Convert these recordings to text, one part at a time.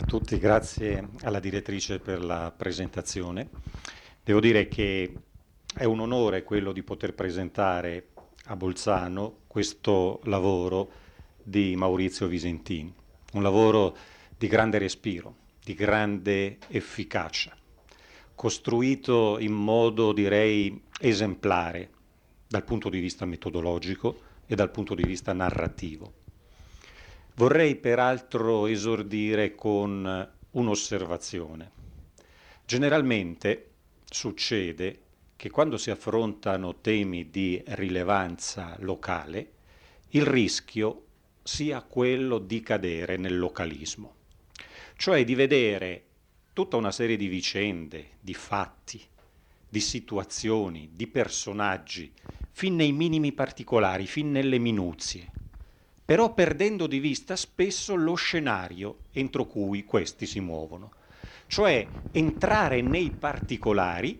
tutti, grazie alla direttrice per la presentazione. Devo dire che è un onore quello di poter presentare a Bolzano questo lavoro di Maurizio Visentin, un lavoro di grande respiro, di grande efficacia, costruito in modo, direi, esemplare dal punto di vista metodologico e dal punto di vista narrativo. Vorrei peraltro esordire con un'osservazione. Generalmente succede che quando si affrontano temi di rilevanza locale, il rischio sia quello di cadere nel localismo, cioè di vedere tutta una serie di vicende, di fatti, di situazioni, di personaggi, fin nei minimi particolari, fin nelle minuzie, però perdendo di vista spesso lo scenario entro cui questi si muovono, cioè entrare nei particolari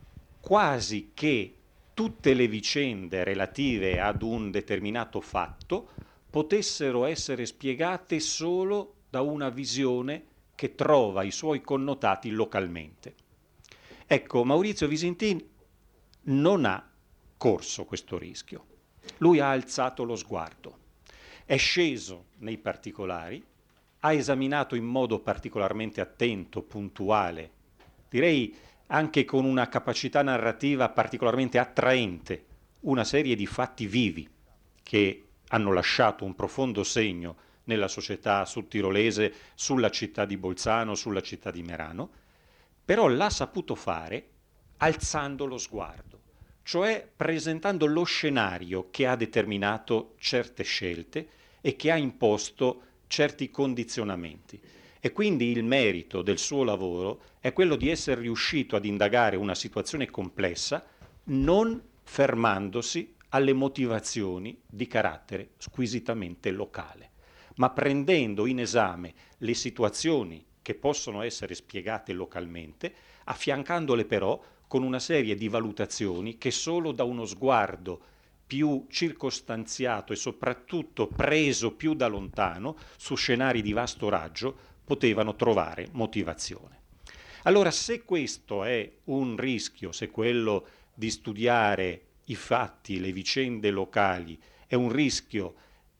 quasi che tutte le vicende relative ad un determinato fatto potessero essere spiegate solo da una visione che trova i suoi connotati localmente. Ecco, Maurizio Visentin non ha corso questo rischio. Lui ha alzato lo sguardo, è sceso nei particolari, ha esaminato in modo particolarmente attento, puntuale, direi anche con una capacità narrativa particolarmente attraente, una serie di fatti vivi che hanno lasciato un profondo segno nella società sudtirolese, sulla città di Bolzano, sulla città di Merano, però l'ha saputo fare alzando lo sguardo, cioè presentando lo scenario che ha determinato certe scelte e che ha imposto certi condizionamenti. E quindi il merito del suo lavoro è quello di essere riuscito ad indagare una situazione complessa non fermandosi alle motivazioni di carattere squisitamente locale, ma prendendo in esame le situazioni che possono essere spiegate localmente, affiancandole però con una serie di valutazioni che solo da uno sguardo più circostanziato e soprattutto preso più da lontano su scenari di vasto raggio potevano trovare motivazione. Allora, se questo è un rischio, se quello di studiare i fatti, le vicende locali è un rischio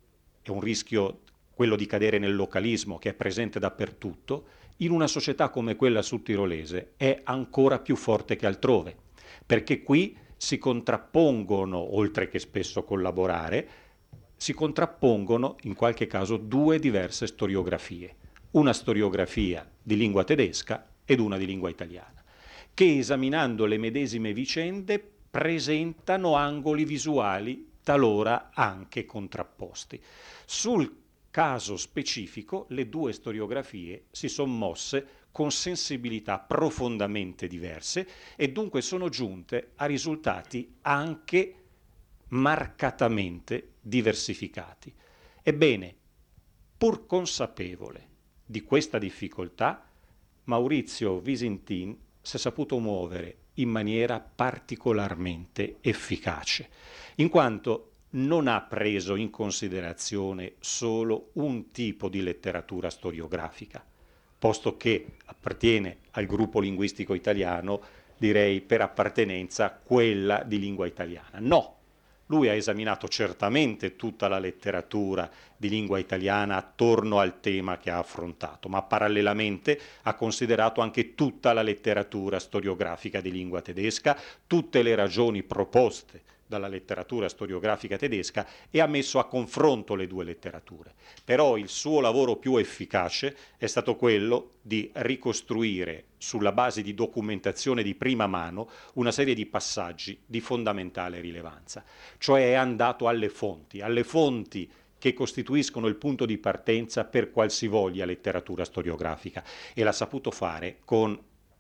quello di cadere nel localismo che è presente dappertutto, in una società come quella sudtirolese è ancora più forte che altrove, perché qui si contrappongono, oltre che spesso collaborare, si contrappongono in qualche caso due diverse storiografie, una storiografia di lingua tedesca ed una di lingua italiana, che esaminando le medesime vicende presentano angoli visuali talora anche contrapposti. Sul caso specifico le due storiografie si sono mosse con sensibilità profondamente diverse e dunque sono giunte a risultati anche marcatamente diversificati. Ebbene, pur consapevole di questa difficoltà, Maurizio Visentin si è saputo muovere in maniera particolarmente efficace, in quanto non ha preso in considerazione solo un tipo di letteratura storiografica, posto che appartiene al gruppo linguistico italiano, direi per appartenenza quella di lingua italiana. No, lui ha esaminato certamente tutta la letteratura di lingua italiana attorno al tema che ha affrontato, ma parallelamente ha considerato anche tutta la letteratura storiografica di lingua tedesca, tutte le ragioni proposte dalla letteratura storiografica tedesca e ha messo a confronto le due letterature. Però il suo lavoro più efficace è stato quello di ricostruire sulla base di documentazione di prima mano una serie di passaggi di fondamentale rilevanza, cioè è andato alle fonti che costituiscono il punto di partenza per qualsivoglia letteratura storiografica e l'ha saputo fare con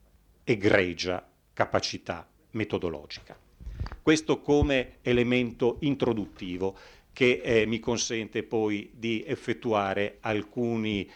egregia capacità metodologica. Questo come elemento introduttivo che mi consente poi di effettuare alcuni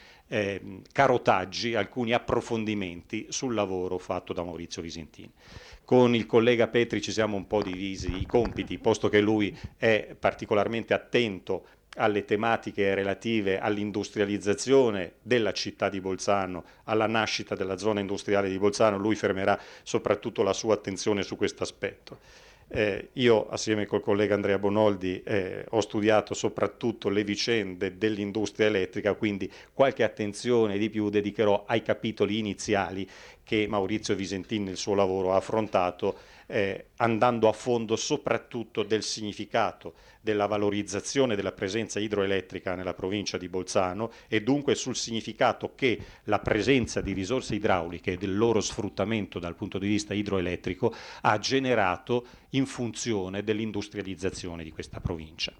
carotaggi, alcuni approfondimenti sul lavoro fatto da Maurizio Visentin. Con il collega Petri ci siamo un po' divisi i compiti, posto che lui è particolarmente attento alle tematiche relative all'industrializzazione della città di Bolzano, alla nascita della zona industriale di Bolzano. Lui fermerà soprattutto la sua attenzione su questo aspetto. Io, assieme col collega Andrea Bonoldi, ho studiato soprattutto le vicende dell'industria elettrica, quindi qualche attenzione di più dedicherò ai capitoli iniziali che Maurizio Visentin nel suo lavoro ha affrontato, andando a fondo soprattutto del significato della valorizzazione della presenza idroelettrica nella provincia di Bolzano e dunque sul significato che la presenza di risorse idrauliche e del loro sfruttamento dal punto di vista idroelettrico ha generato in funzione dell'industrializzazione di questa provincia.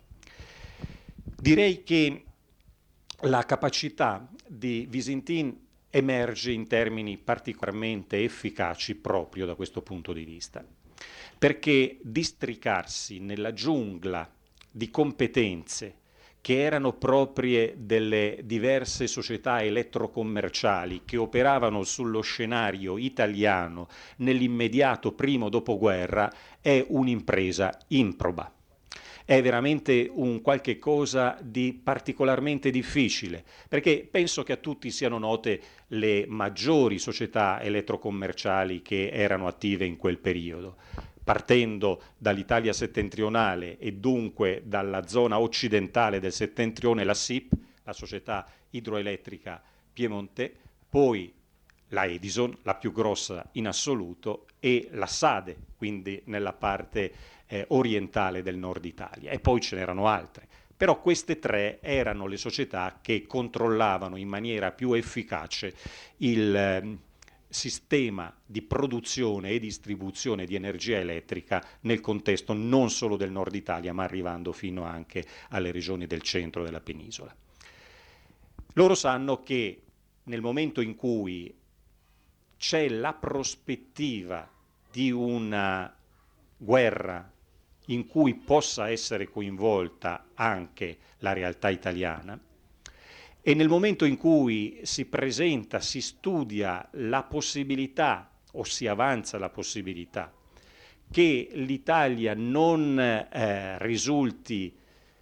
Direi che la capacità di Visentin emerge in termini particolarmente efficaci proprio da questo punto di vista, perché districarsi nella giungla di competenze che erano proprie delle diverse società elettrocommerciali che operavano sullo scenario italiano nell'immediato primo dopoguerra è un'impresa improba. È veramente un qualche cosa di particolarmente difficile, perché penso che a tutti siano note le maggiori società elettrocommerciali che erano attive in quel periodo. Partendo dall'Italia settentrionale e dunque dalla zona occidentale del settentrione, la SIP, la Società Idroelettrica Piemonte, poi la Edison, la più grossa in assoluto, e la SADE, quindi nella parte orientale del nord Italia, e poi ce n'erano altre. Però queste tre erano le società che controllavano in maniera più efficace il sistema di produzione e distribuzione di energia elettrica nel contesto non solo del nord Italia, ma arrivando fino anche alle regioni del centro della penisola. Loro sanno che nel momento in cui c'è la prospettiva di una guerra in cui possa essere coinvolta anche la realtà italiana, e nel momento in cui si presenta, si studia la possibilità o si avanza la possibilità che l'Italia non risulti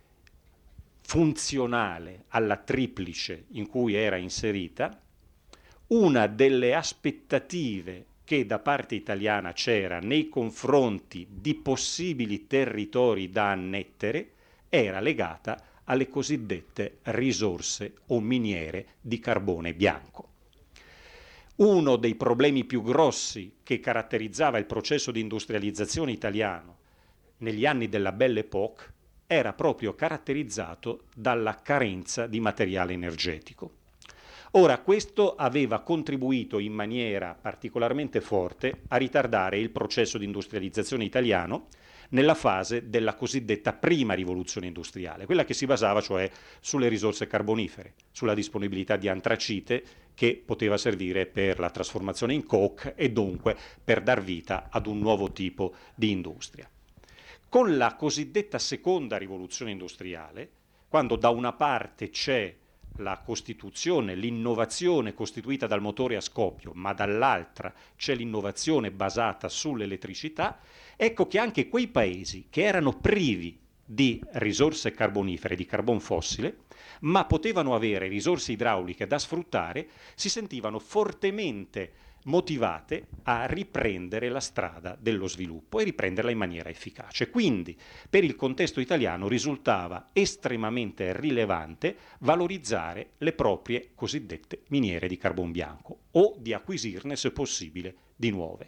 funzionale alla triplice in cui era inserita, una delle aspettative che da parte italiana c'era nei confronti di possibili territori da annettere era legata alle cosiddette risorse o miniere di carbone bianco. Uno dei problemi più grossi che caratterizzava il processo di industrializzazione italiano negli anni della Belle Époque era proprio caratterizzato dalla carenza di materiale energetico. Ora, questo aveva contribuito in maniera particolarmente forte a ritardare il processo di industrializzazione italiano nella fase della cosiddetta prima rivoluzione industriale, quella che si basava cioè sulle risorse carbonifere, sulla disponibilità di antracite che poteva servire per la trasformazione in coke e dunque per dar vita ad un nuovo tipo di industria. Con la cosiddetta seconda rivoluzione industriale, quando da una parte c'è la costituzione, l'innovazione costituita dal motore a scoppio, ma dall'altra c'è l'innovazione basata sull'elettricità, ecco che anche quei paesi che erano privi di risorse carbonifere, di carbon fossile, ma potevano avere risorse idrauliche da sfruttare, si sentivano fortemente motivate a riprendere la strada dello sviluppo e riprenderla in maniera efficace. Quindi per il contesto italiano risultava estremamente rilevante valorizzare le proprie cosiddette miniere di carbon bianco o di acquisirne, se possibile, di nuove.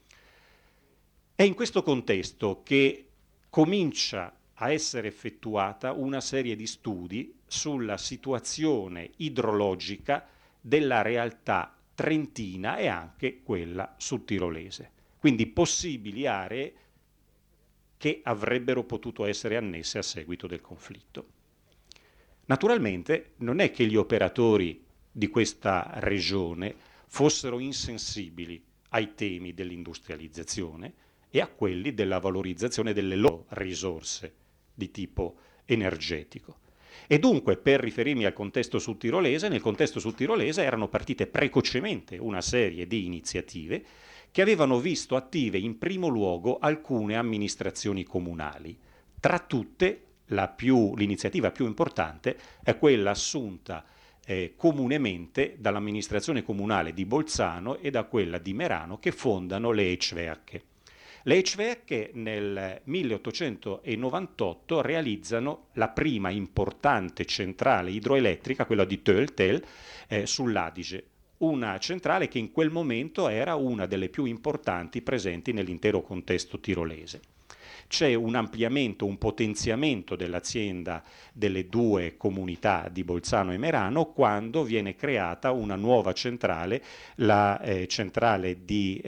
È in questo contesto che comincia a essere effettuata una serie di studi sulla situazione idrologica della realtà trentina e anche quella sudtirolese, quindi possibili aree che avrebbero potuto essere annesse a seguito del conflitto. Naturalmente non è che gli operatori di questa regione fossero insensibili ai temi dell'industrializzazione e a quelli della valorizzazione delle loro risorse di tipo energetico. E dunque, per riferirmi al contesto sudtirolese, nel contesto sudtirolese erano partite precocemente una serie di iniziative che avevano visto attive in primo luogo alcune amministrazioni comunali, tra tutte l'iniziativa più importante è quella assunta comunemente dall'amministrazione comunale di Bolzano e da quella di Merano, che fondano le Eccewerche. Le Eccewerche nel 1898 realizzano la prima importante centrale idroelettrica, quella di Töltel, sull'Adige, una centrale che in quel momento era una delle più importanti presenti nell'intero contesto tirolese. C'è un ampliamento, un potenziamento dell'azienda delle due comunità di Bolzano e Merano quando viene creata una nuova centrale, la centrale di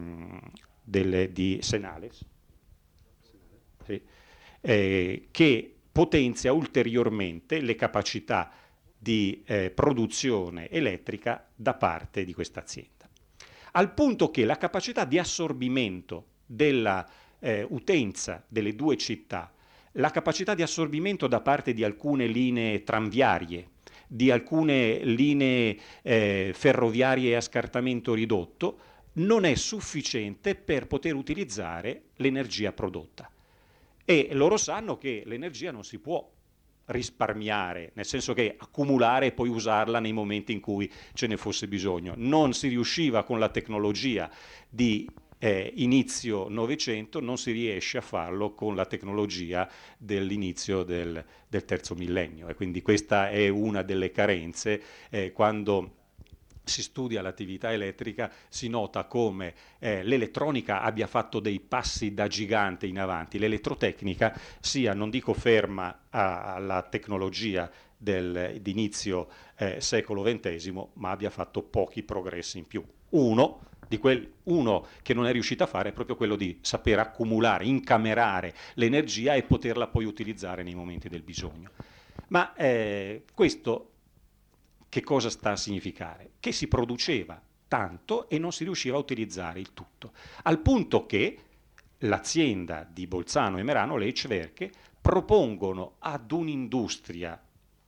Senales, sì, che potenzia ulteriormente le capacità di produzione elettrica da parte di questa azienda. Al punto che la capacità di assorbimento della utenza delle due città, la capacità di assorbimento da parte di alcune linee tranviarie, di alcune linee ferroviarie a scartamento ridotto, non è sufficiente per poter utilizzare l'energia prodotta. E loro sanno che l'energia non si può risparmiare, nel senso che accumulare e poi usarla nei momenti in cui ce ne fosse bisogno. Non si riusciva con la tecnologia di inizio Novecento, non si riesce a farlo con la tecnologia dell'inizio del terzo millennio, e quindi questa è una delle carenze. Quando si studia l'attività elettrica si nota come l'elettronica abbia fatto dei passi da gigante in avanti, l'elettrotecnica sia, non dico ferma alla tecnologia di inizio secolo XX, ma abbia fatto pochi progressi in più. Uno che non è riuscito a fare è proprio quello di saper accumulare, incamerare l'energia e poterla poi utilizzare nei momenti del bisogno. Ma questo che cosa sta a significare? Che si produceva tanto e non si riusciva a utilizzare il tutto, al punto che l'azienda di Bolzano e Merano, le Eccewerche, propongono ad un'industria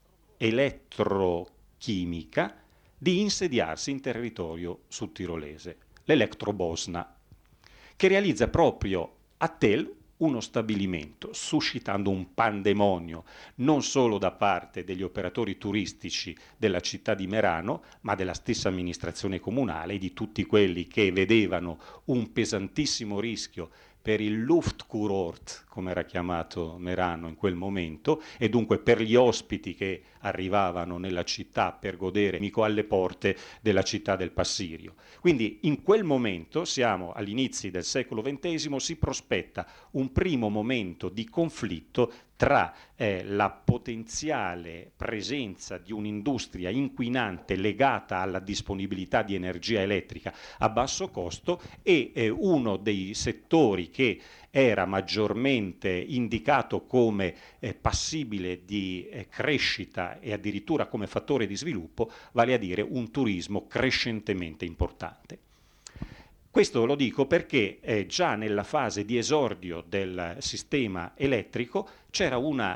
elettrochimica di insediarsi in territorio sudtirolese, l'Elektro-Bosna, che realizza proprio a Tel uno stabilimento, suscitando un pandemonio non solo da parte degli operatori turistici della città di Merano, ma della stessa amministrazione comunale e di tutti quelli che vedevano un pesantissimo rischio per il Luftkurort, come era chiamato Merano in quel momento, e dunque per gli ospiti che arrivavano nella città per godere mico alle porte della città del Passirio. Quindi in quel momento, siamo agli inizi del secolo XX, si prospetta un primo momento di conflitto tra la potenziale presenza di un'industria inquinante legata alla disponibilità di energia elettrica a basso costo e uno dei settori che era maggiormente indicato come passibile di crescita e addirittura come fattore di sviluppo, vale a dire un turismo crescentemente importante. Questo lo dico perché già nella fase di esordio del sistema elettrico c'era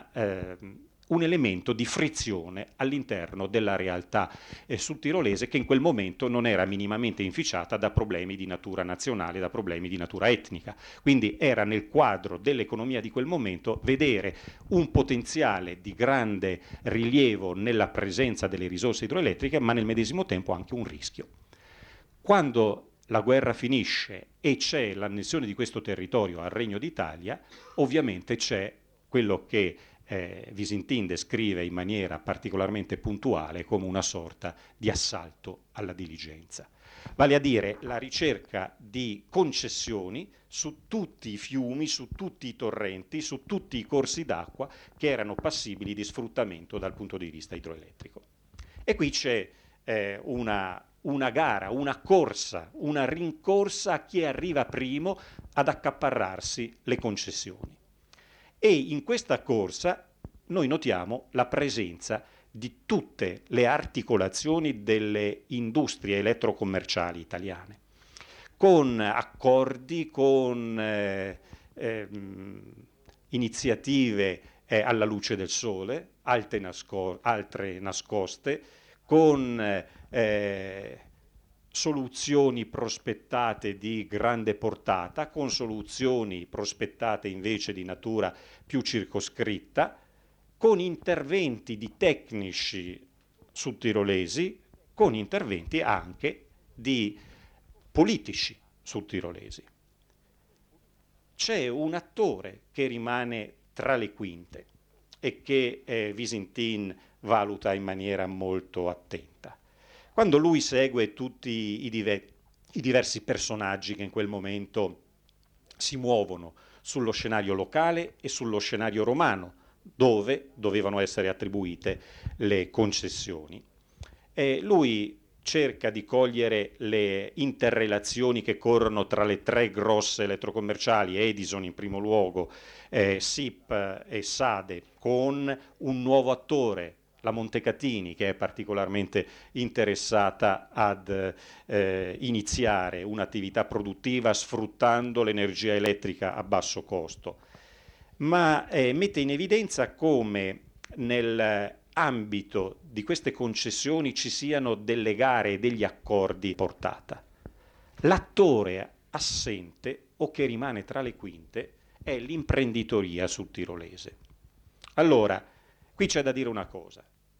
un elemento di frizione all'interno della realtà sudtirolese, che in quel momento non era minimamente inficiata da problemi di natura nazionale, da problemi di natura etnica. Quindi era nel quadro dell'economia di quel momento vedere un potenziale di grande rilievo nella presenza delle risorse idroelettriche, ma nel medesimo tempo anche un rischio. Quando la guerra finisce e c'è l'annessione di questo territorio al Regno d'Italia, ovviamente c'è quello che Visintin descrive in maniera particolarmente puntuale come una sorta di assalto alla diligenza. Vale a dire la ricerca di concessioni su tutti i fiumi, su tutti i torrenti, su tutti i corsi d'acqua che erano passibili di sfruttamento dal punto di vista idroelettrico. E qui c'è una gara, una corsa, una rincorsa a chi arriva primo ad accaparrarsi le concessioni. E in questa corsa noi notiamo la presenza di tutte le articolazioni delle industrie elettrocommerciali italiane, con accordi, con iniziative alla luce del sole, altre nascoste, con soluzioni prospettate di grande portata, con soluzioni prospettate invece di natura più circoscritta, con interventi di tecnici sudtirolesi, con interventi anche di politici sudtirolesi. C'è un attore che rimane tra le quinte e che Visintin valuta in maniera molto attenta. Quando lui segue tutti i diversi personaggi che in quel momento si muovono sullo scenario locale e sullo scenario romano, dove dovevano essere attribuite le concessioni. Lui cerca di cogliere le interrelazioni che corrono tra le tre grosse elettrocommerciali, Edison in primo luogo, SIP e Sade, con un nuovo attore, la Montecatini, che è particolarmente interessata ad iniziare un'attività produttiva sfruttando l'energia elettrica a basso costo, ma mette in evidenza come nell'ambito di queste concessioni ci siano delle gare e degli accordi di portata. L'attore assente o che rimane tra le quinte è l'imprenditoria sudtirolese. Allora, qui c'è da dire una cosa.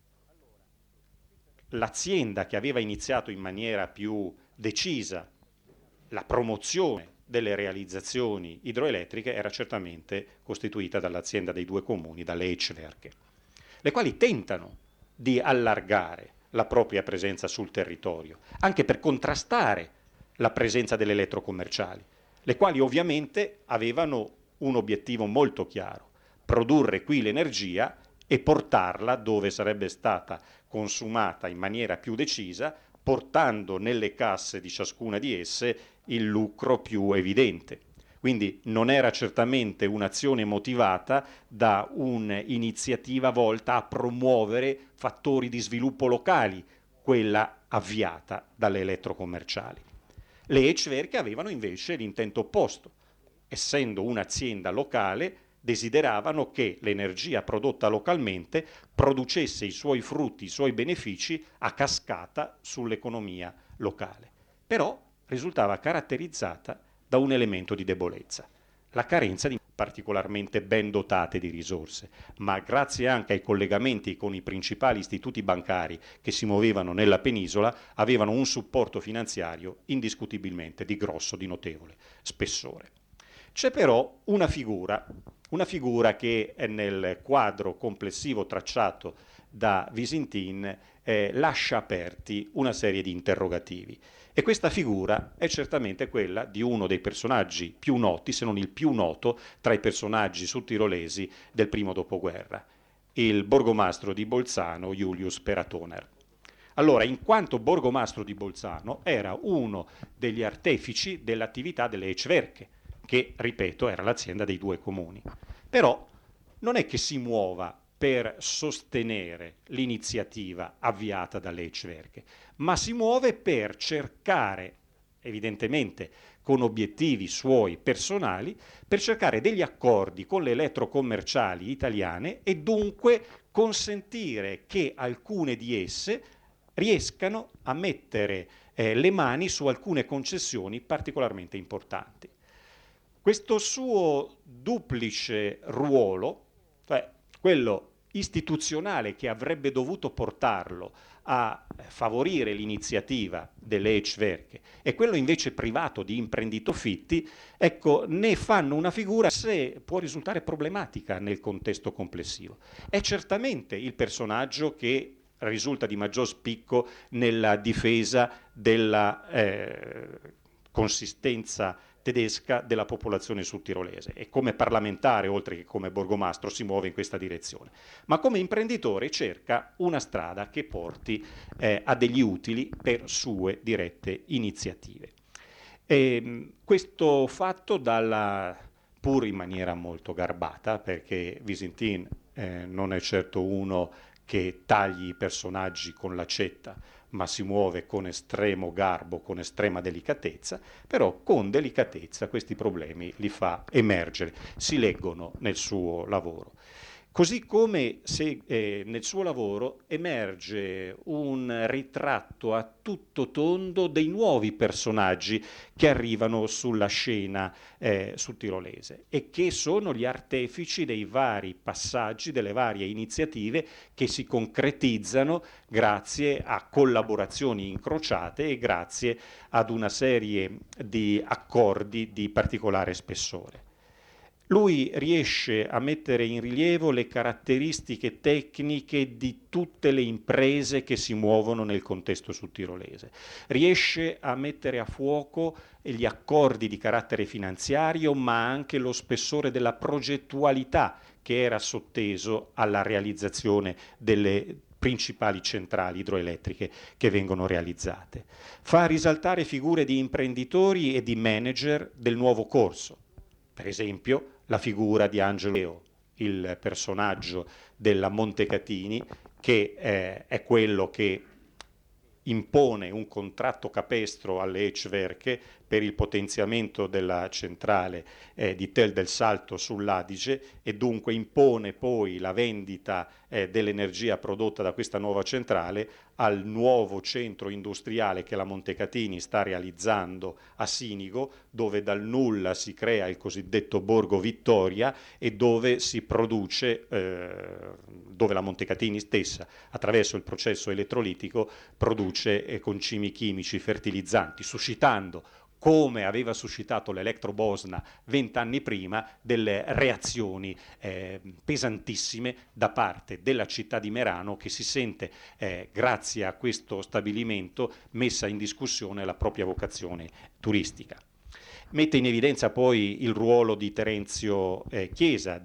L'azienda che aveva iniziato in maniera più decisa la promozione delle realizzazioni idroelettriche era certamente costituita dall'azienda dei due comuni, dalle ECWerke, le quali tentano di allargare la propria presenza sul territorio, anche per contrastare la presenza delle elettrocommerciali, le quali ovviamente avevano un obiettivo molto chiaro: produrre qui l'energia e portarla dove sarebbe stata consumata in maniera più decisa, portando nelle casse di ciascuna di esse il lucro più evidente. Quindi non era certamente un'azione motivata da un'iniziativa volta a promuovere fattori di sviluppo locali, quella avviata dalle elettrocommerciali. Le ECWerke avevano invece l'intento opposto. Essendo un'azienda locale, desideravano che l'energia prodotta localmente producesse i suoi frutti, i suoi benefici a cascata sull'economia locale. Però risultava caratterizzata da un elemento di debolezza, la carenza di particolarmente ben dotate di risorse, ma grazie anche ai collegamenti con i principali istituti bancari che si muovevano nella penisola, avevano un supporto finanziario indiscutibilmente di grosso, di notevole spessore. C'è però una figura che nel quadro complessivo tracciato da Visintin lascia aperti una serie di interrogativi. E questa figura è certamente quella di uno dei personaggi più noti, se non il più noto, tra i personaggi sudtirolesi del primo dopoguerra, il borgomastro di Bolzano Julius Peratoner. Allora, in quanto borgomastro di Bolzano, era uno degli artefici dell'attività delle ECWerke, che, ripeto, era l'azienda dei due comuni. Però non è che si muova per sostenere l'iniziativa avviata dalle ECWerke, ma si muove per cercare, evidentemente con obiettivi suoi personali, per cercare degli accordi con le elettrocommerciali italiane e dunque consentire che alcune di esse riescano a mettere le mani su alcune concessioni particolarmente importanti. Questo suo duplice ruolo, cioè quello istituzionale che avrebbe dovuto portarlo a favorire l'iniziativa delle ECWerke e quello invece privato di imprendito fitti, ecco, ne fanno una figura se può risultare problematica nel contesto complessivo. È certamente il personaggio che risulta di maggior spicco nella difesa della consistenza tedesca della popolazione sudtirolese e come parlamentare, oltre che come borgomastro, si muove in questa direzione. Ma come imprenditore cerca una strada che porti a degli utili per sue dirette iniziative. Questo fatto pur in maniera molto garbata, perché Visintin non è certo uno che tagli i personaggi con l'accetta, ma si muove con estremo garbo, con estrema delicatezza, però con delicatezza questi problemi li fa emergere, si leggono nel suo lavoro. Così come se nel suo lavoro emerge un ritratto a tutto tondo dei nuovi personaggi che arrivano sulla scena sudtirolese e che sono gli artefici dei vari passaggi, delle varie iniziative che si concretizzano grazie a collaborazioni incrociate e grazie ad una serie di accordi di particolare spessore. Lui riesce a mettere in rilievo le caratteristiche tecniche di tutte le imprese che si muovono nel contesto sudtirolese. Riesce a mettere a fuoco gli accordi di carattere finanziario, ma anche lo spessore della progettualità che era sotteso alla realizzazione delle principali centrali idroelettriche che vengono realizzate. Fa risaltare figure di imprenditori e di manager del nuovo corso. Per esempio, la figura di Angelo Leo, il personaggio della Montecatini, che è quello che impone un contratto capestro alle Ecceverche per il potenziamento della centrale di Tel del Salto sull'Adige e dunque impone poi la vendita dell'energia prodotta da questa nuova centrale al nuovo centro industriale che la Montecatini sta realizzando a Sinigo, dove dal nulla si crea il cosiddetto Borgo Vittoria e dove si produce, dove la Montecatini stessa, attraverso il processo elettrolitico, produce concimi chimici fertilizzanti, suscitando, come aveva suscitato l'Electrobosna 20 anni prima, delle reazioni pesantissime da parte della città di Merano, che si sente, grazie a questo stabilimento, messa in discussione la propria vocazione turistica. Mette in evidenza poi il ruolo di Terenzio Chiesa,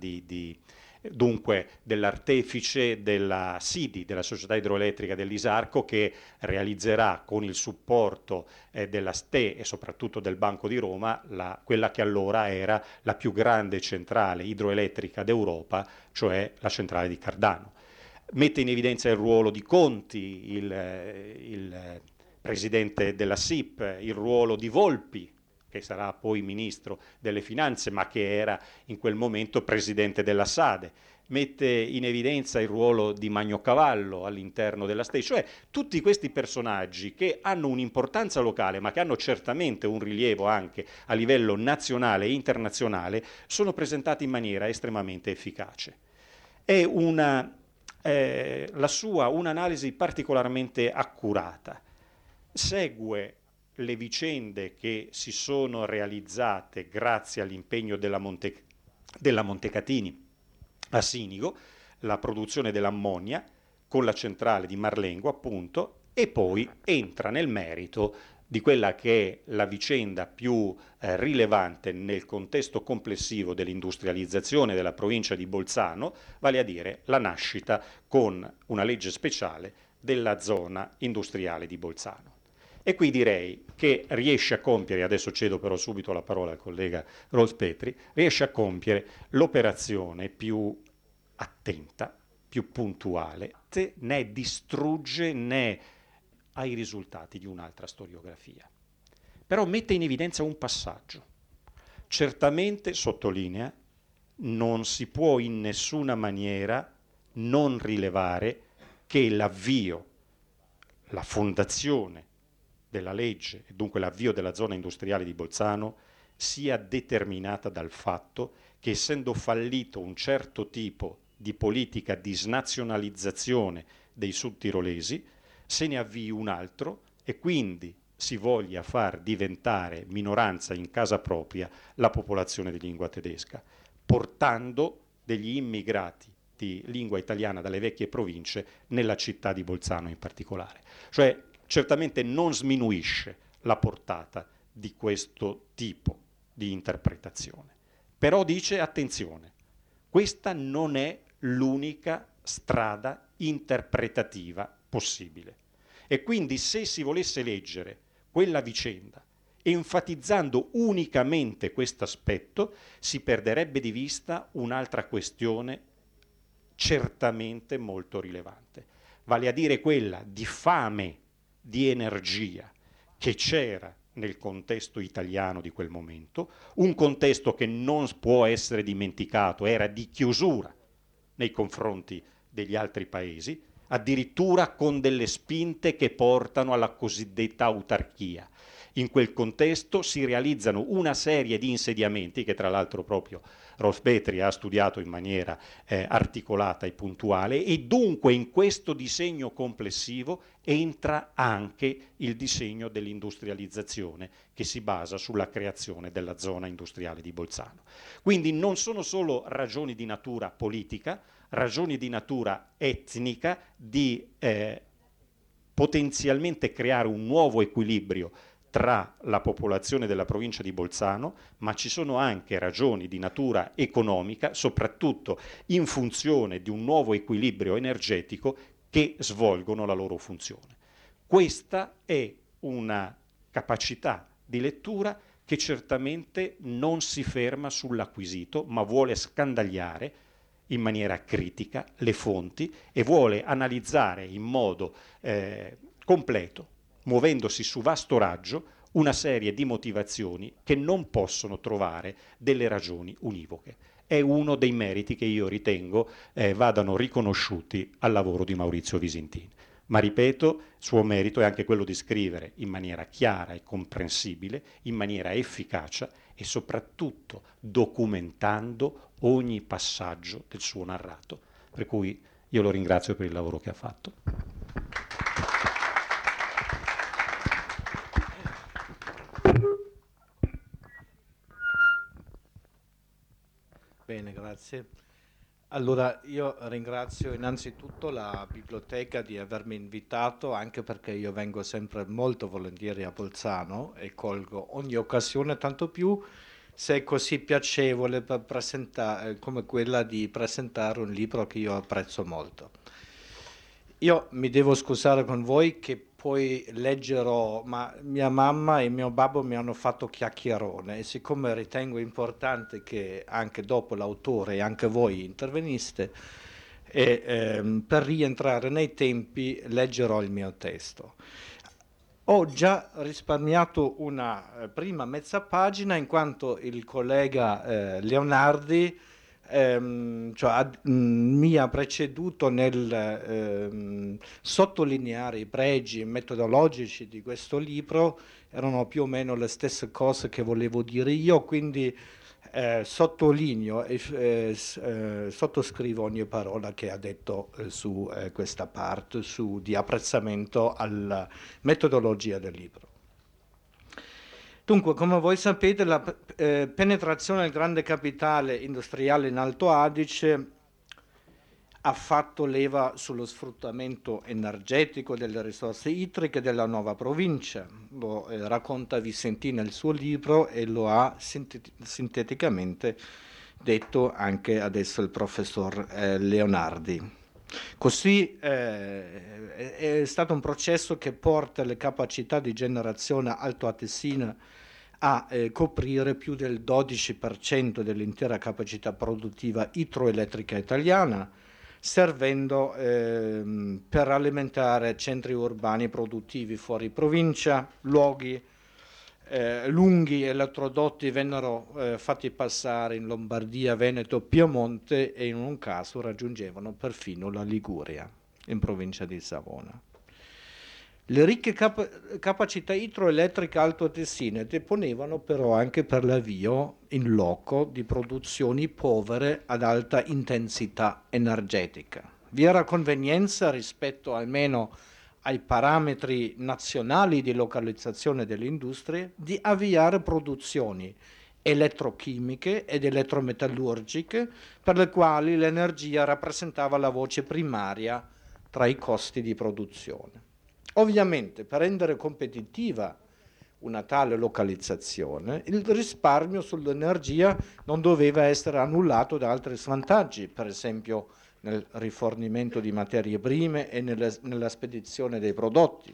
dunque dell'artefice della SIDI, della Società Idroelettrica dell'Isarco, che realizzerà con il supporto della STE e soprattutto del Banco di Roma quella che allora era la più grande centrale idroelettrica d'Europa, cioè la centrale di Cardano. Mette in evidenza il ruolo di Conti, il presidente della SIP, il ruolo di Volpi, che sarà poi ministro delle finanze, ma che era in quel momento presidente della SADE. Mette in evidenza il ruolo di Magnocavallo all'interno della STE, cioè tutti questi personaggi che hanno un'importanza locale, ma che hanno certamente un rilievo anche a livello nazionale e internazionale, sono presentati in maniera estremamente efficace. È la sua un'analisi particolarmente accurata. Segue le vicende che si sono realizzate grazie all'impegno della Montecatini a Sinigo, la produzione dell'ammonia con la centrale di Marlengo appunto, e poi entra nel merito di quella che è la vicenda più rilevante nel contesto complessivo dell'industrializzazione della provincia di Bolzano, vale a dire la nascita con una legge speciale della zona industriale di Bolzano. E qui direi che riesce a compiere, adesso cedo però subito la parola al collega Ros-Petri, riesce a compiere l'operazione più attenta, più puntuale, né distrugge né ha i risultati di un'altra storiografia. Però mette in evidenza un passaggio. Certamente, sottolinea, non si può in nessuna maniera non rilevare che l'avvio, la fondazione della legge e dunque l'avvio della zona industriale di Bolzano sia determinata dal fatto che, essendo fallito un certo tipo di politica di snazionalizzazione dei sudtirolesi, se ne avvii un altro e quindi si voglia far diventare minoranza in casa propria la popolazione di lingua tedesca, portando degli immigrati di lingua italiana dalle vecchie province nella città di Bolzano in particolare. Cioè, certamente non sminuisce la portata di questo tipo di interpretazione. Però dice, attenzione, questa non è l'unica strada interpretativa possibile. E quindi se si volesse leggere quella vicenda enfatizzando unicamente questo aspetto, si perderebbe di vista un'altra questione certamente molto rilevante, vale a dire quella di fame di energia che c'era nel contesto italiano di quel momento, un contesto che non può essere dimenticato, era di chiusura nei confronti degli altri paesi, addirittura con delle spinte che portano alla cosiddetta autarchia. In quel contesto si realizzano una serie di insediamenti che tra l'altro proprio Rolf Petri ha studiato in maniera articolata e puntuale, e dunque in questo disegno complessivo entra anche il disegno dell'industrializzazione che si basa sulla creazione della zona industriale di Bolzano. Quindi non sono solo ragioni di natura politica, ragioni di natura etnica, di potenzialmente creare un nuovo equilibrio tra la popolazione della provincia di Bolzano, ma ci sono anche ragioni di natura economica, soprattutto in funzione di un nuovo equilibrio energetico, che svolgono la loro funzione. Questa è una capacità di lettura che certamente non si ferma sull'acquisito, ma vuole scandagliare in maniera critica le fonti e vuole analizzare in modo completo, muovendosi su vasto raggio, una serie di motivazioni che non possono trovare delle ragioni univoche. È uno dei meriti che io ritengo vadano riconosciuti al lavoro di Maurizio Visentini. Ma ripeto, suo merito è anche quello di scrivere in maniera chiara e comprensibile, in maniera efficace e soprattutto documentando ogni passaggio del suo narrato. Per cui io lo ringrazio per il lavoro che ha fatto. Bene, grazie. Allora, io ringrazio innanzitutto la biblioteca di avermi invitato, anche perché io vengo sempre molto volentieri a Bolzano e colgo ogni occasione, tanto più se è così piacevole per presentare, come quella di presentare un libro che io apprezzo molto. Io mi devo scusare con voi che poi leggerò, ma mia mamma e mio babbo mi hanno fatto chiacchierone e siccome ritengo importante che anche dopo l'autore e anche voi interveniste, per rientrare nei tempi leggerò il mio testo. Ho già risparmiato una prima mezza pagina in quanto il collega Leonardi mi ha preceduto nel sottolineare i pregi metodologici di questo libro. Erano più o meno le stesse cose che volevo dire io, quindi sottolineo e sottoscrivo ogni parola che ha detto su questa parte di apprezzamento alla metodologia del libro. Dunque, come voi sapete, la penetrazione del grande capitale industriale in Alto Adige ha fatto leva sullo sfruttamento energetico delle risorse idriche della nuova provincia. Lo racconta Visentini nel suo libro e lo ha sinteticamente detto anche adesso il professor Leonardi. Così è stato un processo che porta le capacità di generazione altoatesina a coprire più del 12% dell'intera capacità produttiva idroelettrica italiana, servendo per alimentare centri urbani produttivi fuori provincia. Luoghi lunghi elettrodotti vennero fatti passare in Lombardia, Veneto, Piemonte e in un caso raggiungevano perfino la Liguria, in provincia di Savona. Le ricche capacità idroelettriche altoatesine deponevano però anche per l'avvio in loco di produzioni povere ad alta intensità energetica. Vi era convenienza rispetto almeno ai parametri nazionali di localizzazione delle industrie di avviare produzioni elettrochimiche ed elettrometallurgiche per le quali l'energia rappresentava la voce primaria tra i costi di produzione. Ovviamente, per rendere competitiva una tale localizzazione, il risparmio sull'energia non doveva essere annullato da altri svantaggi, per esempio nel rifornimento di materie prime e nella spedizione dei prodotti.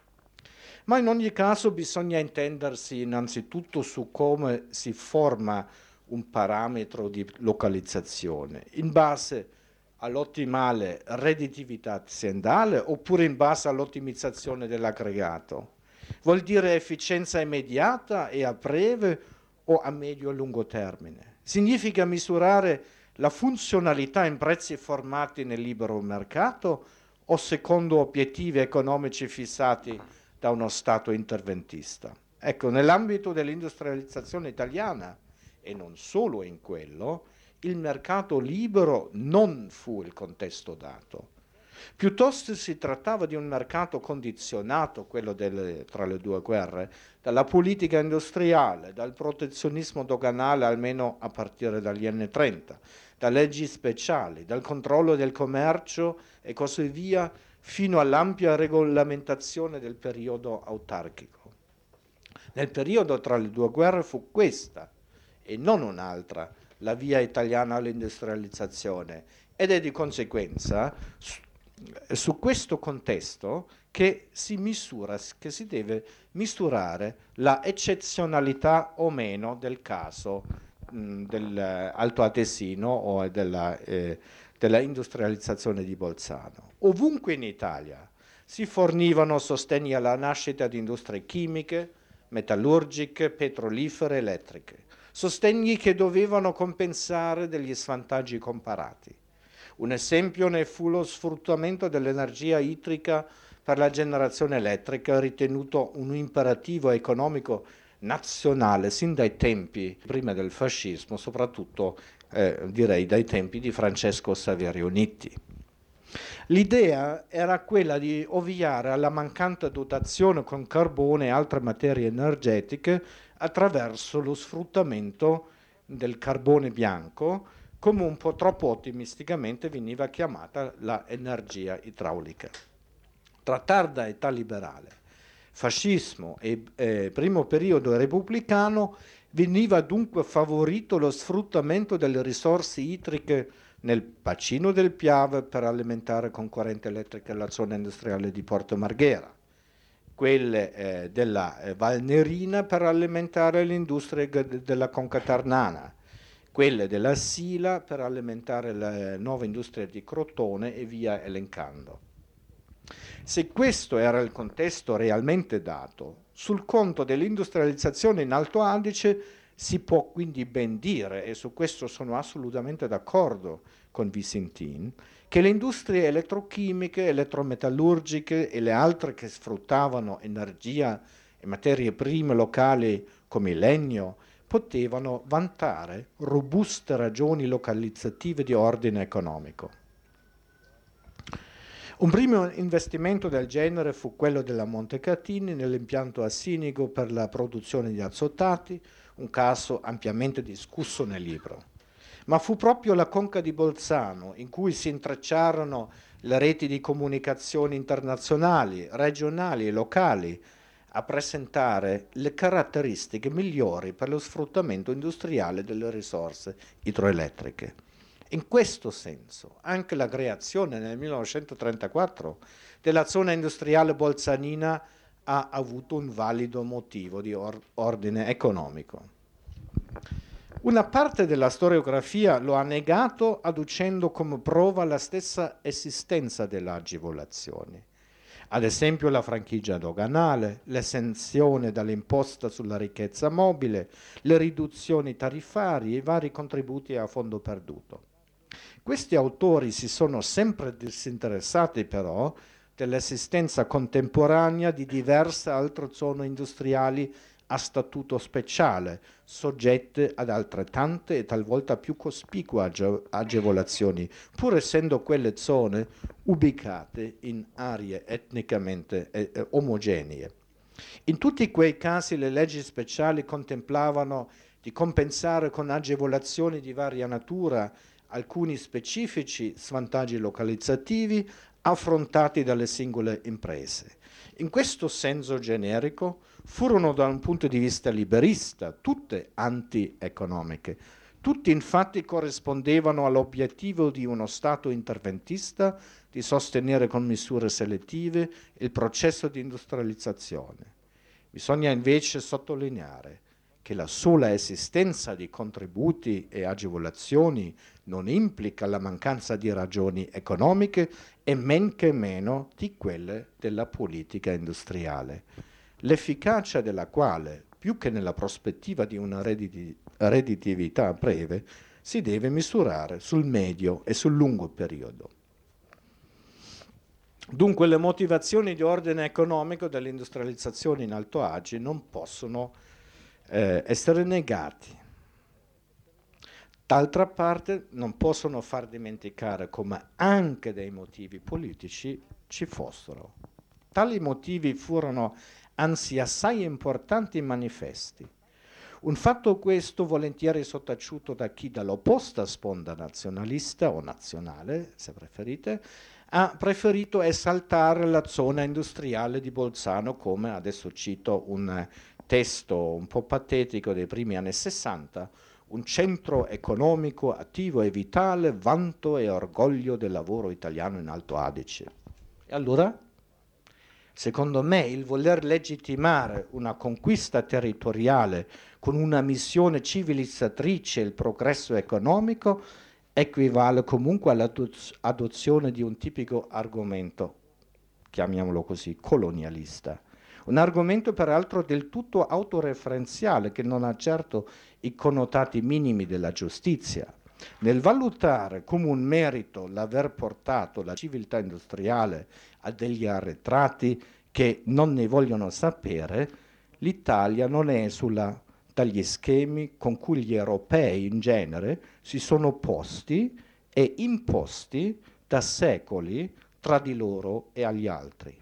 Ma in ogni caso bisogna intendersi innanzitutto su come si forma un parametro di localizzazione, in base all'ottimale redditività aziendale oppure in base all'ottimizzazione dell'aggregato. Vuol dire efficienza immediata e a breve o a medio e lungo termine. Significa misurare la funzionalità in prezzi formati nel libero mercato o secondo obiettivi economici fissati da uno Stato interventista? Ecco, nell'ambito dell'industrializzazione italiana, e non solo in quello, il mercato libero non fu il contesto dato. Piuttosto si trattava di un mercato condizionato, quello tra le due guerre, dalla politica industriale, dal protezionismo doganale almeno a partire dagli anni 30, da leggi speciali, dal controllo del commercio e così via, fino all'ampia regolamentazione del periodo autarchico. Nel periodo tra le due guerre fu questa, e non un'altra, la via italiana all'industrializzazione, ed è di conseguenza su questo contesto che si deve misurare la eccezionalità o meno del caso dell'Alto Atesino o della industrializzazione di Bolzano. Ovunque in Italia si fornivano sostegni alla nascita di industrie chimiche, metallurgiche, petrolifere, elettriche, sostegni che dovevano compensare degli svantaggi comparati. Un esempio ne fu lo sfruttamento dell'energia idrica per la generazione elettrica, ritenuto un imperativo economico nazionale sin dai tempi prima del fascismo, soprattutto direi dai tempi di Francesco Saverio Nitti. L'idea era quella di ovviare alla mancante dotazione con carbone e altre materie energetiche attraverso lo sfruttamento del carbone bianco, come un po' troppo ottimisticamente veniva chiamata l'energia idraulica. Tra tarda età liberale, fascismo e primo periodo repubblicano veniva dunque favorito lo sfruttamento delle risorse idriche nel bacino del Piave per alimentare con corrente elettrica la zona industriale di Porto Marghera, quelle della Valnerina per alimentare l'industria della Conca Ternana, quelle della Sila per alimentare la nuova industria di Crotone e via elencando. Se questo era il contesto realmente dato, sul conto dell'industrializzazione in Alto Adige si può quindi ben dire, e su questo sono assolutamente d'accordo con Visintin, che le industrie elettrochimiche, elettrometallurgiche e le altre che sfruttavano energia e materie prime locali come il legno potevano vantare robuste ragioni localizzative di ordine economico. Un primo investimento del genere fu quello della Montecatini nell'impianto a Sinigo per la produzione di azotati, un caso ampiamente discusso nel libro. Ma fu proprio la Conca di Bolzano, in cui si intrecciarono le reti di comunicazione internazionali, regionali e locali, a presentare le caratteristiche migliori per lo sfruttamento industriale delle risorse idroelettriche. In questo senso, anche la creazione nel 1934 della zona industriale bolzanina ha avuto un valido motivo di ordine economico. Una parte della storiografia lo ha negato adducendo come prova la stessa esistenza delle agevolazioni. Ad esempio la franchigia doganale, l'esenzione dall'imposta sulla ricchezza mobile, le riduzioni tariffarie e i vari contributi a fondo perduto. Questi autori si sono sempre disinteressati però dell'esistenza contemporanea di diverse altre zone industriali a statuto speciale, soggette ad altrettante e talvolta più cospicue agevolazioni, pur essendo quelle zone ubicate in aree etnicamente omogenee. In tutti quei casi le leggi speciali contemplavano di compensare con agevolazioni di varia natura alcuni specifici svantaggi localizzativi affrontati dalle singole imprese. In questo senso generico furono da un punto di vista liberista tutte anti-economiche. Tutti infatti corrispondevano all'obiettivo di uno Stato interventista di sostenere con misure selettive il processo di industrializzazione. Bisogna invece sottolineare che la sola esistenza di contributi e agevolazioni non implica la mancanza di ragioni economiche e men che meno di quelle della politica industriale, l'efficacia della quale, più che nella prospettiva di una redditività breve, si deve misurare sul medio e sul lungo periodo. Dunque le motivazioni di ordine economico dell'industrializzazione in Alto Adige non possono essere negati. D'altra parte non possono far dimenticare come anche dei motivi politici ci fossero. Tali motivi furono anzi assai importanti e manifesti. Un fatto questo volentieri sottaciuto da chi dall'opposta sponda nazionalista o nazionale, se preferite, ha preferito esaltare la zona industriale di Bolzano come, adesso cito un testo un po' patetico dei primi anni 60, un centro economico attivo e vitale, vanto e orgoglio del lavoro italiano in Alto Adige. E allora, secondo me, il voler legittimare una conquista territoriale con una missione civilizzatrice, il progresso economico, equivale comunque all'adozione di un tipico argomento, chiamiamolo così, colonialista. Un argomento peraltro del tutto autoreferenziale che non ha certo i connotati minimi della giustizia. Nel valutare come un merito l'aver portato la civiltà industriale a degli arretrati che non ne vogliono sapere, l'Italia non esula dagli schemi con cui gli europei in genere si sono posti e imposti da secoli tra di loro e agli altri.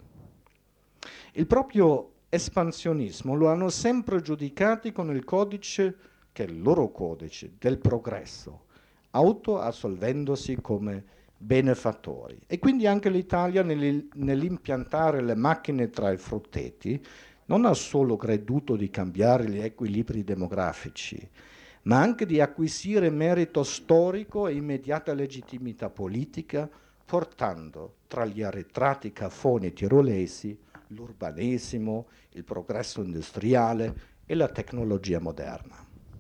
Il proprio espansionismo lo hanno sempre giudicati con il codice, che è il loro codice, del progresso, autoassolvendosi come benefattori. E quindi anche l'Italia nell'impiantare le macchine tra i frutteti non ha solo creduto di cambiare gli equilibri demografici, ma anche di acquisire merito storico e immediata legittimità politica, portando tra gli arretrati cafoni tirolesi l'urbanesimo, il progresso industriale e la tecnologia moderna.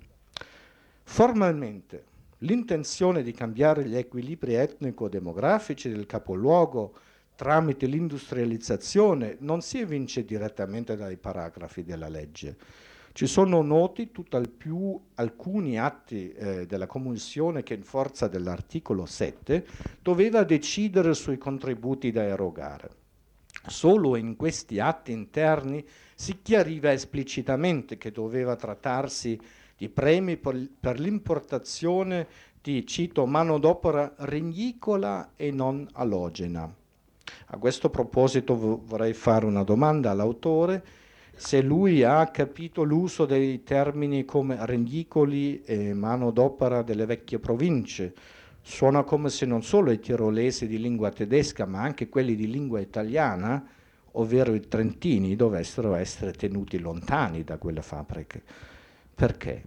Formalmente, l'intenzione di cambiare gli equilibri etnico-demografici del capoluogo tramite l'industrializzazione non si evince direttamente dai paragrafi della legge. Ci sono noti tutt'al più alcuni atti della Commissione che in forza dell'articolo 7 doveva decidere sui contributi da erogare. Solo in questi atti interni si chiariva esplicitamente che doveva trattarsi di premi per l'importazione di, cito, manodopera regnicola e non allogena. A questo proposito vorrei fare una domanda all'autore, se lui ha capito l'uso dei termini come regnicoli e manodopera delle vecchie province. Suona come se non solo i tirolesi di lingua tedesca, ma anche quelli di lingua italiana, ovvero i trentini, dovessero essere tenuti lontani da quelle fabbriche. Perché?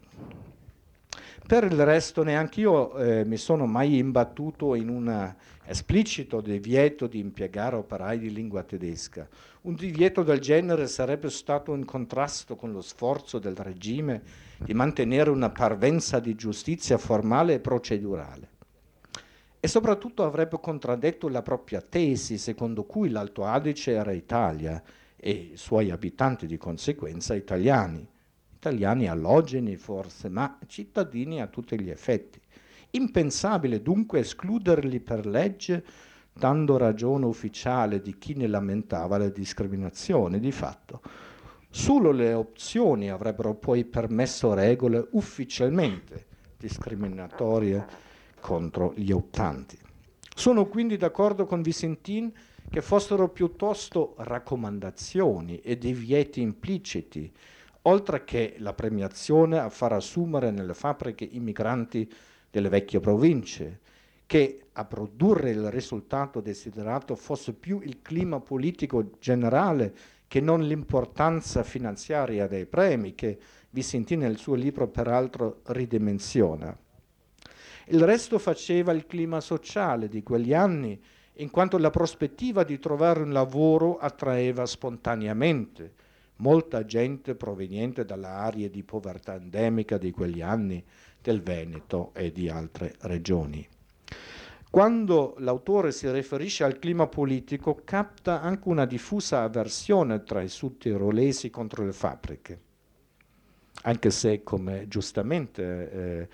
Per il resto neanch'io mi sono mai imbattuto in un esplicito divieto di impiegare operai di lingua tedesca. Un divieto del genere sarebbe stato in contrasto con lo sforzo del regime di mantenere una parvenza di giustizia formale e procedurale. E soprattutto avrebbe contraddetto la propria tesi secondo cui l'Alto Adige era Italia e i suoi abitanti di conseguenza italiani. Italiani allogeni forse, ma cittadini a tutti gli effetti. Impensabile dunque escluderli per legge, dando ragione ufficiale di chi ne lamentava le discriminazioni di fatto. Solo le opzioni avrebbero poi permesso regole ufficialmente discriminatorie contro gli optanti. Sono quindi d'accordo con Visintin che fossero piuttosto raccomandazioni e divieti impliciti, oltre che la premiazione a far assumere nelle fabbriche i migranti delle vecchie province, che a produrre il risultato desiderato fosse più il clima politico generale che non l'importanza finanziaria dei premi, che Visintin nel suo libro peraltro ridimensiona. Il resto faceva il clima sociale di quegli anni, in quanto la prospettiva di trovare un lavoro attraeva spontaneamente molta gente proveniente dalle aree di povertà endemica di quegli anni del Veneto e di altre regioni. Quando l'autore si riferisce al clima politico, capta anche una diffusa avversione tra i sudtirolesi contro le fabbriche, anche se, come giustamente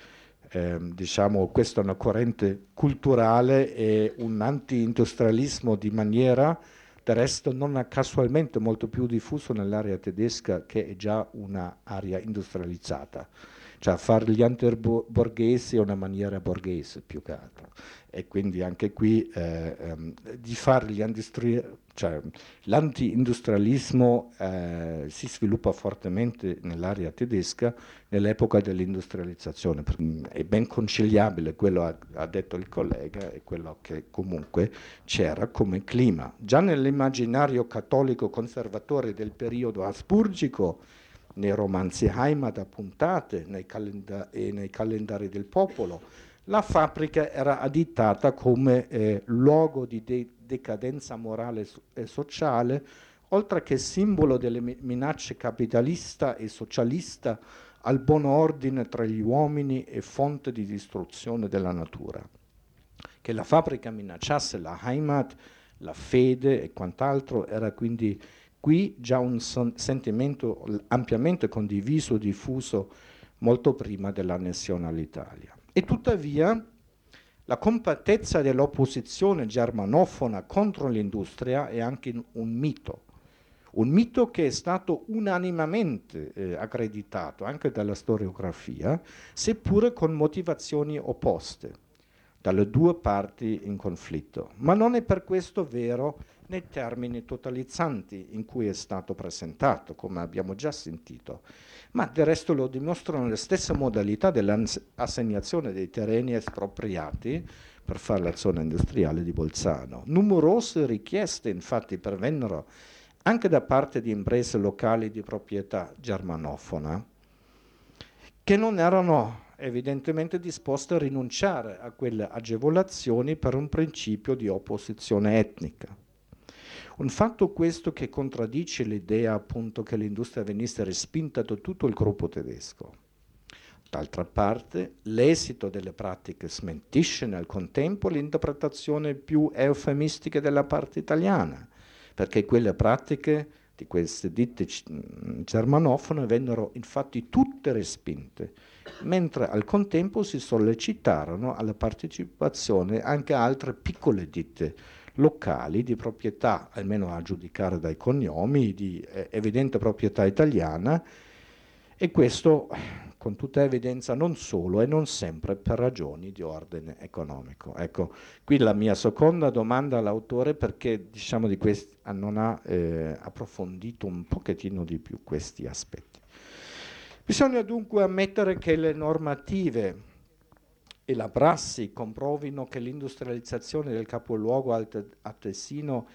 Diciamo, questa è una corrente culturale e un anti-industrialismo di maniera, del resto non casualmente molto più diffuso nell'area tedesca, che è già un'area industrializzata. Cioè fare gli anti-borghesi è una maniera borghese più che altro. E quindi anche qui di fare cioè, l'anti-industrialismo si sviluppa fortemente nell'area tedesca nell'epoca dell'industrializzazione. È ben conciliabile quello ha detto il collega e quello che comunque c'era come clima. Già nell'immaginario cattolico conservatore del periodo asburgico, nei romanzi Heimat appuntate e nei calendari del popolo, la fabbrica era additata come luogo di decadenza morale e sociale, oltre che simbolo delle minacce capitalista e socialista al buon ordine tra gli uomini e fonte di distruzione della natura. Che la fabbrica minacciasse la Heimat, la fede e quant'altro era quindi qui già un sentimento ampiamente condiviso, diffuso molto prima dell'annessione all'Italia. E tuttavia la compattezza dell'opposizione germanofona contro l'industria è anche un mito che è stato unanimemente accreditato anche dalla storiografia, seppure con motivazioni opposte dalle due parti in conflitto. Ma non è per questo vero nei termini totalizzanti in cui è stato presentato, come abbiamo già sentito. Ma del resto lo dimostrano le stesse modalità dell'assegnazione dei terreni espropriati per fare la zona industriale di Bolzano. Numerose richieste infatti pervennero anche da parte di imprese locali di proprietà germanofona, che non erano evidentemente disposte a rinunciare a quelle agevolazioni per un principio di opposizione etnica. Un fatto questo che contraddice l'idea appunto che l'industria venisse respinta da tutto il gruppo tedesco. D'altra parte, l'esito delle pratiche smentisce nel contempo l'interpretazione più eufemistica della parte italiana, perché quelle pratiche di queste ditte germanofone vennero infatti tutte respinte, mentre al contempo si sollecitarono alla partecipazione anche altre piccole ditte locali di proprietà, almeno a giudicare dai cognomi, di evidente proprietà italiana, e questo con tutta evidenza non solo e non sempre per ragioni di ordine economico. Ecco, qui la mia seconda domanda all'autore, perché diciamo non ha approfondito un pochettino di più questi aspetti. Bisogna dunque ammettere che le normative e la prassi comprovino che l'industrializzazione del capoluogo attesino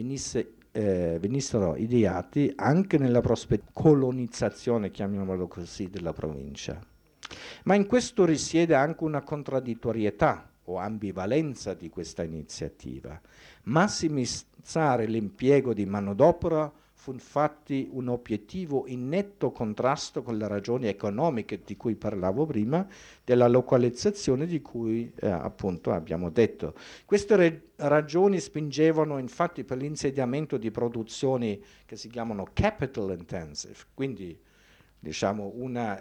venissero ideati anche nella prospettiva colonizzazione, chiamiamolo così, della provincia. Ma in questo risiede anche una contraddittorietà o ambivalenza di questa iniziativa. Massimizzare l'impiego di manodopera fu infatti un obiettivo in netto contrasto con le ragioni economiche di cui parlavo prima, della localizzazione di cui appunto abbiamo detto. Queste ragioni spingevano infatti per l'insediamento di produzioni che si chiamano capital intensive, quindi diciamo un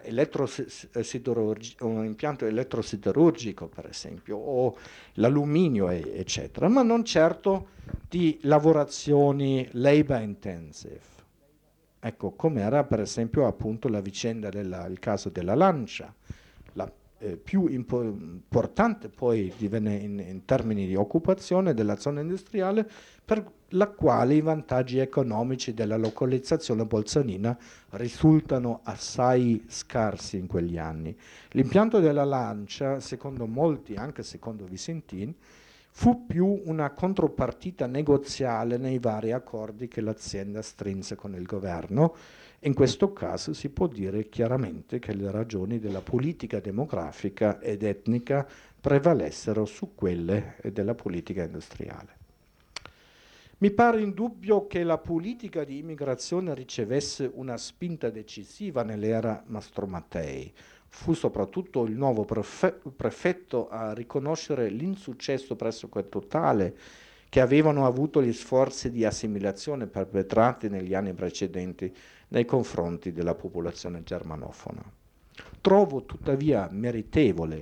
impianto elettrosiderurgico per esempio, o l'alluminio eccetera, ma non certo di lavorazioni labor intensive. Ecco, come era per esempio appunto la vicenda il caso della Lancia, la più importante poi divenne in termini di occupazione della zona industriale, per la quale i vantaggi economici della localizzazione bolzanina risultano assai scarsi in quegli anni. L'impianto della Lancia, secondo molti, anche secondo Visentin, fu più una contropartita negoziale nei vari accordi che l'azienda strinse con il governo. In questo caso si può dire chiaramente che le ragioni della politica demografica ed etnica prevalessero su quelle della politica industriale. Mi pare indubbio che la politica di immigrazione ricevesse una spinta decisiva nell'era Mastro Mattei. Fu soprattutto il nuovo prefetto a riconoscere l'insuccesso pressoché totale che avevano avuto gli sforzi di assimilazione perpetrati negli anni precedenti nei confronti della popolazione germanofona. Trovo tuttavia meritevole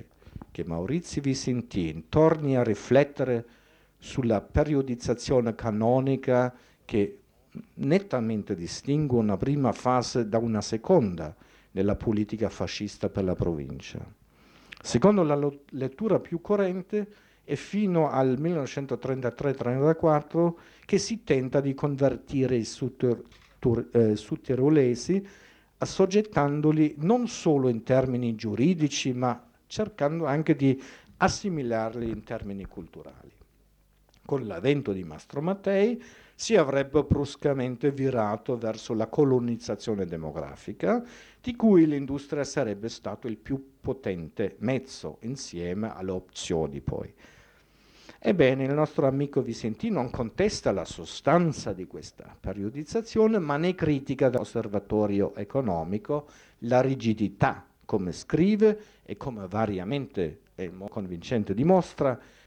che Maurizio Vicentin torni a riflettere sulla periodizzazione canonica che nettamente distingue una prima fase da una seconda nella politica fascista per la provincia. Secondo la lettura più corrente è fino al 1933-34 che si tenta di convertire i sudtirolesi assoggettandoli non solo in termini giuridici ma cercando anche di assimilarli in termini culturali. Con l'avvento di Mastro Mattei si avrebbe bruscamente virato verso la colonizzazione demografica, di cui l'industria sarebbe stato il più potente mezzo, insieme alle opzioni poi. Ebbene, il nostro amico Vicentin non contesta la sostanza di questa periodizzazione, ma ne critica dall'osservatorio economico la rigidità, come scrive e come variamente e convincente dimostra,